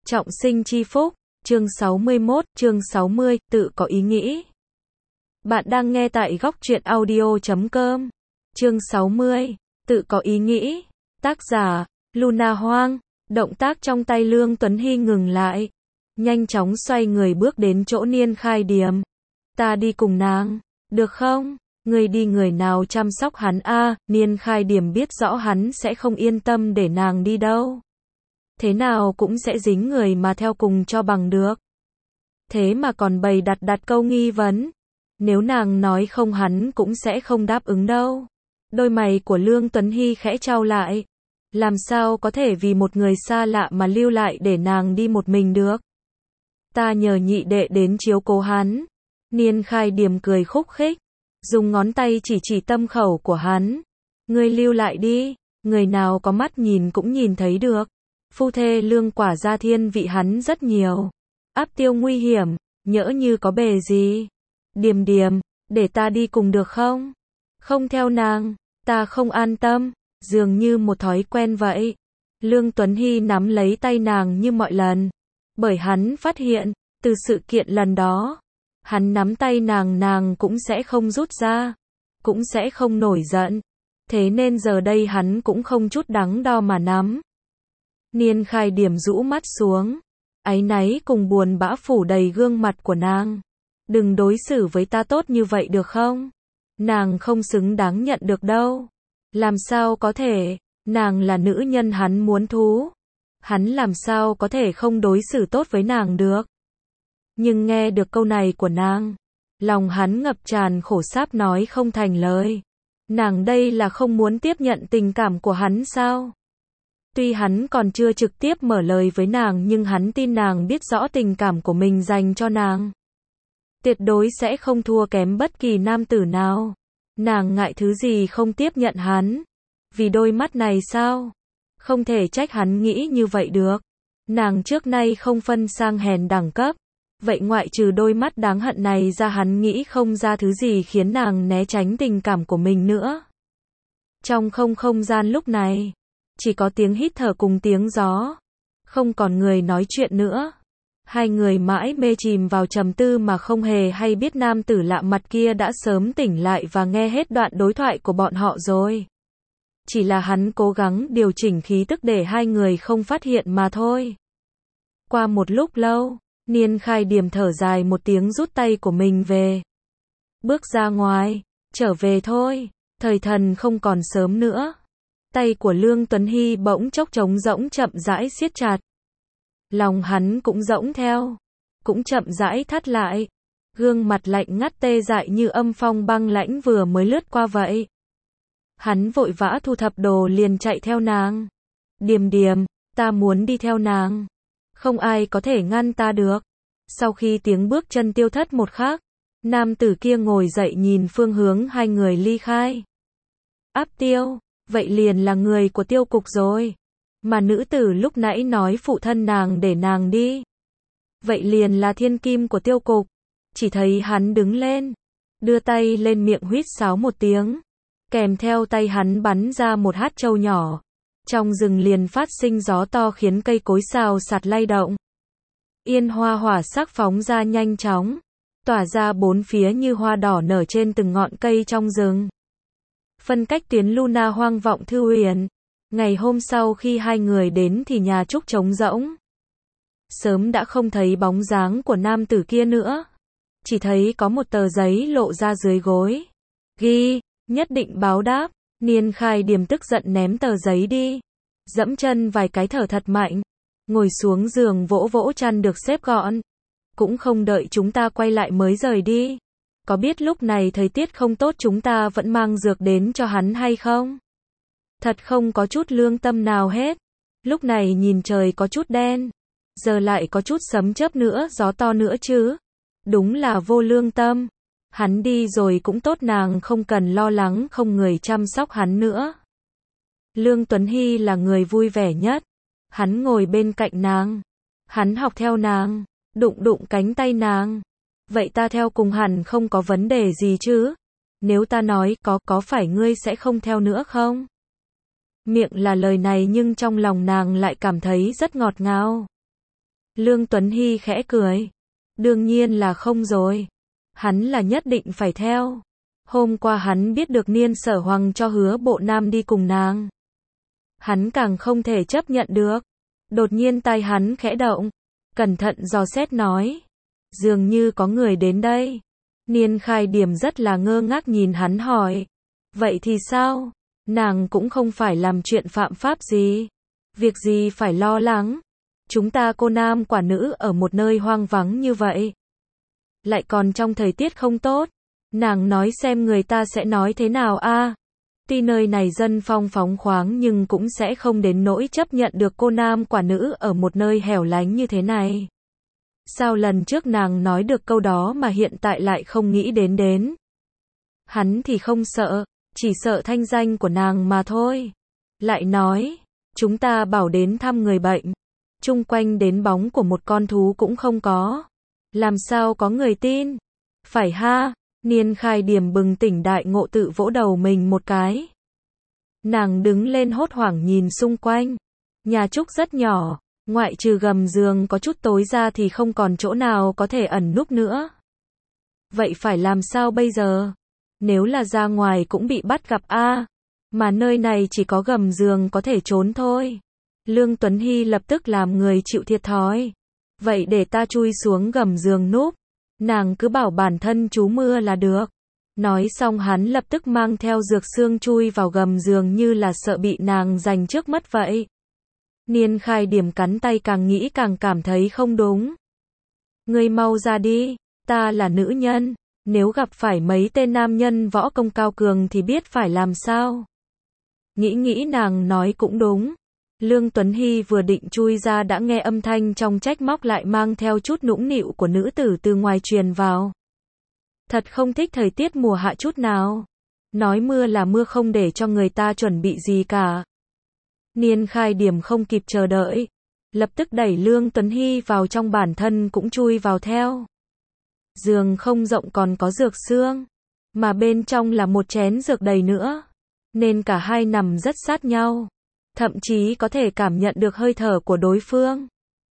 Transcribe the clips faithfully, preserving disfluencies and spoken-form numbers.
Trọng sinh chi phúc, chương sáu mươi mốt, chương sáu mươi, tự có ý nghĩ. Bạn đang nghe tại góc truyện audio chấm com. Chương sáu mươi, tự có ý nghĩ. Tác giả, Luna Hoang. Động tác trong tay Lương Tuấn Hy ngừng lại. Nhanh chóng xoay người bước đến chỗ Niên Khai Điềm. Ta đi cùng nàng, được không? Người đi người nào chăm sóc hắn a? À, Niên Khai Điềm biết rõ hắn sẽ không yên tâm để nàng đi đâu. Thế nào cũng sẽ dính người mà theo cùng cho bằng được. Thế mà còn bày đặt đặt câu nghi vấn. Nếu nàng nói không hắn cũng sẽ không đáp ứng đâu. Đôi mày của Lương Tuấn Hy khẽ chau lại. Làm sao có thể vì một người xa lạ mà lưu lại để nàng đi một mình được. Ta nhờ nhị đệ đến chiếu cố hắn. Niên Khai Điềm cười khúc khích. Dùng ngón tay chỉ chỉ tâm khẩu của hắn. Ngươi lưu lại đi. Người nào có mắt nhìn cũng nhìn thấy được. Phu thê lương quả gia thiên vị hắn rất nhiều. Áp tiêu nguy hiểm, nhỡ như có bề gì. Điềm điềm, để ta đi cùng được không? Không theo nàng, ta không an tâm, dường như một thói quen vậy. Lương Tuấn Hy nắm lấy tay nàng như mọi lần. Bởi hắn phát hiện, từ sự kiện lần đó, hắn nắm tay nàng nàng cũng sẽ không rút ra, cũng sẽ không nổi giận. Thế nên giờ đây hắn cũng không chút đắn đo mà nắm. Niên Khai Điềm rũ mắt xuống, áy náy cùng buồn bã phủ đầy gương mặt của nàng. Đừng đối xử với ta tốt như vậy được không? Nàng không xứng đáng nhận được đâu. Làm sao có thể, nàng là nữ nhân hắn muốn thú. Hắn làm sao có thể không đối xử tốt với nàng được. Nhưng nghe được câu này của nàng, lòng hắn ngập tràn khổ sáp nói không thành lời. Nàng đây là không muốn tiếp nhận tình cảm của hắn sao? Tuy hắn còn chưa trực tiếp mở lời với nàng nhưng hắn tin nàng biết rõ tình cảm của mình dành cho nàng. Tuyệt đối sẽ không thua kém bất kỳ nam tử nào. Nàng ngại thứ gì không tiếp nhận hắn. Vì đôi mắt này sao? Không thể trách hắn nghĩ như vậy được. Nàng trước nay không phân sang hèn đẳng cấp. Vậy ngoại trừ đôi mắt đáng hận này ra hắn nghĩ không ra thứ gì khiến nàng né tránh tình cảm của mình nữa. Trong không không gian lúc này, chỉ có tiếng hít thở cùng tiếng gió. Không còn người nói chuyện nữa. Hai người mãi mê chìm vào trầm tư mà không hề hay biết nam tử lạ mặt kia đã sớm tỉnh lại và nghe hết đoạn đối thoại của bọn họ rồi. Chỉ là hắn cố gắng điều chỉnh khí tức để hai người không phát hiện mà thôi. Qua một lúc lâu, Niên Khai Điềm thở dài một tiếng rút tay của mình về. Bước ra ngoài, trở về thôi, thời thần không còn sớm nữa. Tay của Lương Tuấn Hy bỗng chốc trống rỗng chậm rãi siết chặt. Lòng hắn cũng rỗng theo, cũng chậm rãi thắt lại. Gương mặt lạnh ngắt tê dại như âm phong băng lãnh vừa mới lướt qua vậy. Hắn vội vã thu thập đồ liền chạy theo nàng. Điềm điềm, ta muốn đi theo nàng. Không ai có thể ngăn ta được. Sau khi tiếng bước chân tiêu thất một khắc, nam tử kia ngồi dậy nhìn phương hướng hai người ly khai. Áp tiêu, vậy liền là người của tiêu cục rồi. Mà nữ tử lúc nãy nói phụ thân nàng để nàng đi. Vậy liền là thiên kim của tiêu cục. Chỉ thấy hắn đứng lên, đưa tay lên miệng huýt sáo một tiếng. Kèm theo tay hắn bắn ra một hát trâu nhỏ. Trong rừng liền phát sinh gió to khiến cây cối xào xạc lay động. Yên hoa hỏa sắc phóng ra nhanh chóng, tỏa ra bốn phía như hoa đỏ nở trên từng ngọn cây trong rừng. Phân cách tuyến Luna Hoang vọng thư huyền. Ngày hôm sau khi hai người đến thì nhà trúc trống rỗng. Sớm đã không thấy bóng dáng của nam tử kia nữa. Chỉ thấy có một tờ giấy lộ ra dưới gối. Ghi, nhất định báo đáp. Niên Khai Điềm tức giận ném tờ giấy đi. Dẫm chân vài cái thở thật mạnh. Ngồi xuống giường vỗ vỗ chăn được xếp gọn. Cũng không đợi chúng ta quay lại mới rời đi. Có biết lúc này thời tiết không tốt chúng ta vẫn mang dược đến cho hắn hay không? Thật không có chút lương tâm nào hết. Lúc này nhìn trời có chút đen. Giờ lại có chút sấm chớp nữa, gió to nữa chứ. Đúng là vô lương tâm. Hắn đi rồi cũng tốt nàng không cần lo lắng không người chăm sóc hắn nữa. Lương Tuấn Hy là người vui vẻ nhất. Hắn ngồi bên cạnh nàng. Hắn học theo nàng. Đụng đụng cánh tay nàng. Vậy ta theo cùng hẳn không có vấn đề gì chứ. Nếu ta nói có có phải ngươi sẽ không theo nữa không? Miệng là lời này nhưng trong lòng nàng lại cảm thấy rất ngọt ngào. Lương Tuấn Hy khẽ cười. Đương nhiên là không rồi. Hắn là nhất định phải theo. Hôm qua hắn biết được Niên Sở Hoàng cho Hứa Bộ Nam đi cùng nàng. Hắn càng không thể chấp nhận được. Đột nhiên tai hắn khẽ động. Cẩn thận dò xét nói. Dường như có người đến đây. Niên Khai Điểm rất là ngơ ngác nhìn hắn hỏi. Vậy thì sao? Nàng cũng không phải làm chuyện phạm pháp gì. Việc gì phải lo lắng. Chúng ta cô nam quả nữ ở một nơi hoang vắng như vậy. Lại còn trong thời tiết không tốt. Nàng nói xem người ta sẽ nói thế nào a? Tuy nơi này dân phong phóng khoáng nhưng cũng sẽ không đến nỗi chấp nhận được cô nam quả nữ ở một nơi hẻo lánh như thế này. Sao lần trước nàng nói được câu đó mà hiện tại lại không nghĩ đến đến? Hắn thì không sợ, chỉ sợ thanh danh của nàng mà thôi. Lại nói, chúng ta bảo đến thăm người bệnh. Chung quanh đến bóng của một con thú cũng không có. Làm sao có người tin? Phải ha? Niên Khai Điểm bừng tỉnh đại ngộ tự vỗ đầu mình một cái. Nàng đứng lên hốt hoảng nhìn xung quanh. Nhà Trúc rất nhỏ, ngoại trừ gầm giường có chút tối ra thì không còn chỗ nào có thể ẩn núp nữa. Vậy phải làm sao bây giờ? Nếu là ra ngoài cũng bị bắt gặp a, mà nơi này chỉ có gầm giường có thể trốn thôi. Lương Tuấn Hy lập tức làm người chịu thiệt thòi. Vậy để ta chui xuống gầm giường núp. Nàng cứ bảo bản thân trú mưa là được. Nói xong hắn lập tức mang theo Dược Xương chui vào gầm giường như là sợ bị nàng giành trước mất vậy. Niên Khai Điểm cắn tay càng nghĩ càng cảm thấy không đúng. Ngươi mau ra đi, ta là nữ nhân, nếu gặp phải mấy tên nam nhân võ công cao cường thì biết phải làm sao. Nghĩ nghĩ nàng nói cũng đúng. Lương Tuấn Hy vừa định chui ra đã nghe âm thanh trong trách móc lại mang theo chút nũng nịu của nữ tử từ ngoài truyền vào. Thật không thích thời tiết mùa hạ chút nào. Nói mưa là mưa không để cho người ta chuẩn bị gì cả. Niên Khai Điểm không kịp chờ đợi. Lập tức đẩy Lương Tuấn Hy vào trong, bản thân cũng chui vào theo. Giường không rộng còn có dược xương. Mà bên trong là một chén dược đầy nữa. Nên cả hai nằm rất sát nhau. Thậm chí có thể cảm nhận được hơi thở của đối phương.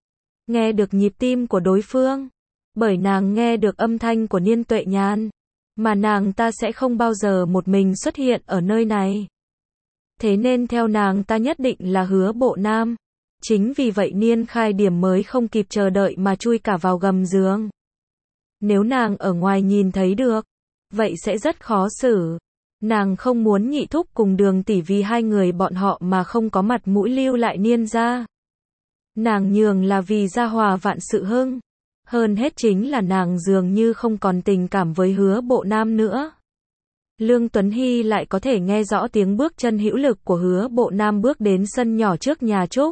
Nghe được nhịp tim của đối phương. Bởi nàng nghe được âm thanh của Niên Tuệ Nhàn. Mà nàng ta sẽ không bao giờ một mình xuất hiện ở nơi này. Thế nên theo nàng ta nhất định là Hứa Bộ Nam. Chính vì vậy Niên Khai Điểm mới không kịp chờ đợi mà chui cả vào gầm giường. Nếu nàng ở ngoài nhìn thấy được, vậy sẽ rất khó xử. Nàng không muốn Nhị Thúc cùng Đường tỷ vì hai người bọn họ mà không có mặt mũi lưu lại Niên gia. Nàng nhường là vì gia hòa vạn sự hưng. Hơn hết chính là nàng dường như không còn tình cảm với Hứa Bộ Nam nữa. Lương Tuấn Hy lại có thể nghe rõ tiếng bước chân hữu lực của Hứa Bộ Nam bước đến sân nhỏ trước nhà Trúc.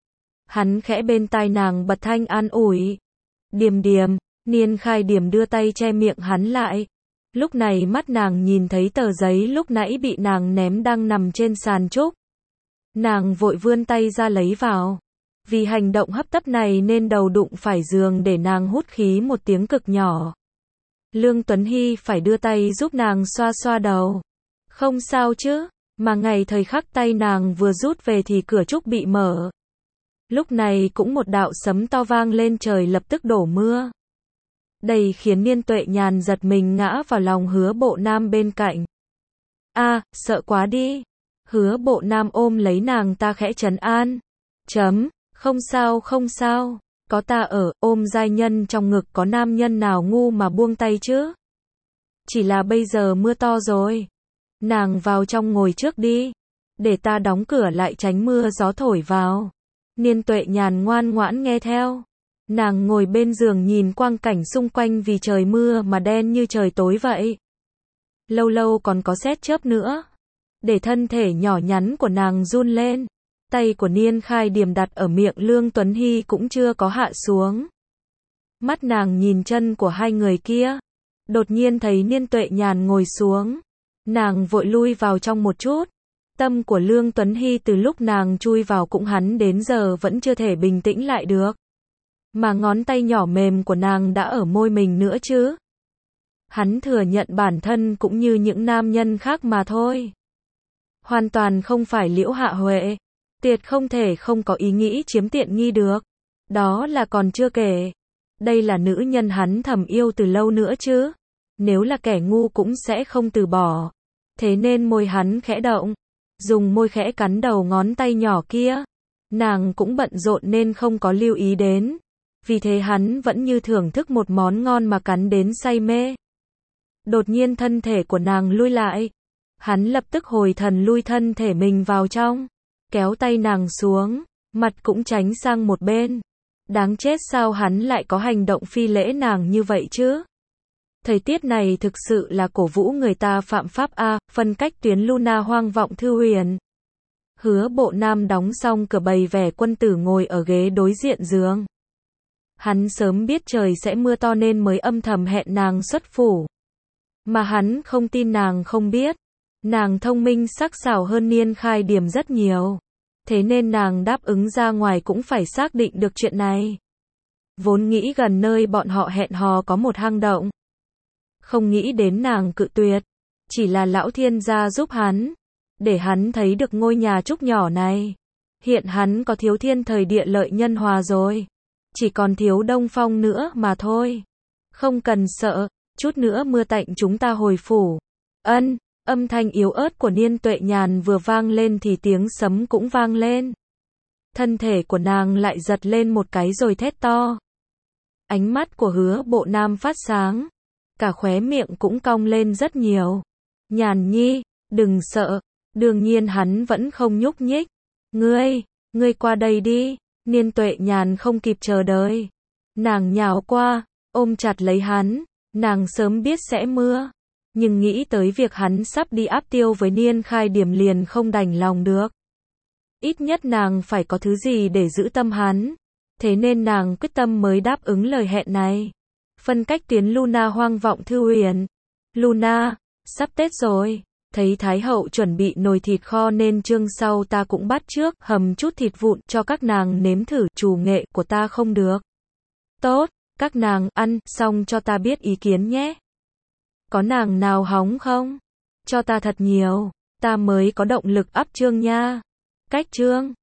Hắn khẽ bên tai nàng bật thanh an ủi. Điềm điềm, Niên Khai Điểm đưa tay che miệng hắn lại. Lúc này mắt nàng nhìn thấy tờ giấy lúc nãy bị nàng ném đang nằm trên sàn Trúc. Nàng vội vươn tay ra lấy vào. Vì hành động hấp tấp này nên đầu đụng phải giường để nàng hút khí một tiếng cực nhỏ. Lương Tuấn Hy phải đưa tay giúp nàng xoa xoa đầu. Không sao chứ, mà ngày thời khắc tay nàng vừa rút về thì cửa Trúc bị mở. Lúc này cũng một đạo sấm to vang lên, trời lập tức đổ mưa. Đây khiến Niên Tuệ Nhàn giật mình ngã vào lòng Hứa Bộ Nam bên cạnh. A, sợ quá đi. Hứa Bộ Nam ôm lấy nàng ta khẽ trấn an. Chấm, không sao không sao, có ta ở, ôm giai nhân trong ngực có nam nhân nào ngu mà buông tay chứ. Chỉ là bây giờ mưa to rồi. Nàng vào trong ngồi trước đi. Để ta đóng cửa lại tránh mưa gió thổi vào. Niên Tuệ Nhàn ngoan ngoãn nghe theo. Nàng ngồi bên giường nhìn quang cảnh xung quanh vì trời mưa mà đen như trời tối vậy. Lâu lâu còn có sét chớp nữa. Để thân thể nhỏ nhắn của nàng run lên. Tay của Niên Khai Điểm đặt ở miệng Lương Tuấn Hy cũng chưa có hạ xuống. Mắt nàng nhìn chân của hai người kia. Đột nhiên thấy Niên Tuệ Nhàn ngồi xuống. Nàng vội lui vào trong một chút. Tâm của Lương Tuấn Hy từ lúc nàng chui vào cũng hắn đến giờ vẫn chưa thể bình tĩnh lại được. Mà ngón tay nhỏ mềm của nàng đã ở môi mình nữa chứ. Hắn thừa nhận bản thân cũng như những nam nhân khác mà thôi. Hoàn toàn không phải Liễu Hạ Huệ. Tuyệt không thể không có ý nghĩ chiếm tiện nghi được. Đó là còn chưa kể. Đây là nữ nhân hắn thầm yêu từ lâu nữa chứ. Nếu là kẻ ngu cũng sẽ không từ bỏ. Thế nên môi hắn khẽ động. Dùng môi khẽ cắn đầu ngón tay nhỏ kia. Nàng cũng bận rộn nên không có lưu ý đến. Vì thế hắn vẫn như thưởng thức một món ngon mà cắn đến say mê. Đột nhiên thân thể của nàng lui lại. Hắn lập tức hồi thần lui thân thể mình vào trong. Kéo tay nàng xuống. Mặt cũng tránh sang một bên. Đáng chết sao hắn lại có hành động phi lễ nàng như vậy chứ? Thời tiết này thực sự là cổ vũ người ta phạm pháp a. Phân cách tuyến Luna hoang vọng thư huyền. Hứa Bộ Nam đóng xong cửa bày vẻ quân tử ngồi ở ghế đối diện giường. Hắn sớm biết trời sẽ mưa to nên mới âm thầm hẹn nàng xuất phủ. Mà hắn không tin nàng không biết. Nàng thông minh sắc sảo hơn Niên Khai Điểm rất nhiều. Thế nên nàng đáp ứng ra ngoài cũng phải xác định được chuyện này. Vốn nghĩ gần nơi bọn họ hẹn hò có một hang động. Không nghĩ đến nàng cự tuyệt. Chỉ là lão thiên gia giúp hắn. Để hắn thấy được ngôi nhà trúc nhỏ này. Hiện hắn có thiếu thiên thời địa lợi nhân hòa rồi. Chỉ còn thiếu Đông Phong nữa mà thôi. Không cần sợ, chút nữa mưa tạnh chúng ta hồi phủ. Ân, âm thanh yếu ớt của Niên Tuệ Nhàn vừa vang lên thì tiếng sấm cũng vang lên. Thân thể của nàng lại giật lên một cái rồi thét to. Ánh mắt của Hứa Bộ Nam phát sáng. Cả khóe miệng cũng cong lên rất nhiều. Nhàn nhi, đừng sợ. Đương nhiên hắn vẫn không nhúc nhích. Ngươi, ngươi qua đây đi. Niên Tuệ Nhàn không kịp chờ đợi. Nàng nhào qua, ôm chặt lấy hắn. Nàng sớm biết sẽ mưa. Nhưng nghĩ tới việc hắn sắp đi áp tiêu với Niên Khai Điểm liền không đành lòng được. Ít nhất nàng phải có thứ gì để giữ tâm hắn. Thế nên nàng quyết tâm mới đáp ứng lời hẹn này. Phân cách tuyến Luna hoang vọng thư huyền. Luna, sắp Tết rồi. Thấy Thái hậu chuẩn bị nồi thịt kho nên chương sau ta cũng bắt trước hầm chút thịt vụn cho các nàng nếm thử, chủ nghệ của ta không được. Tốt, các nàng ăn xong cho ta biết ý kiến nhé. Có nàng nào hóng không? Cho ta thật nhiều, ta mới có động lực ắp chương nha. Cách chương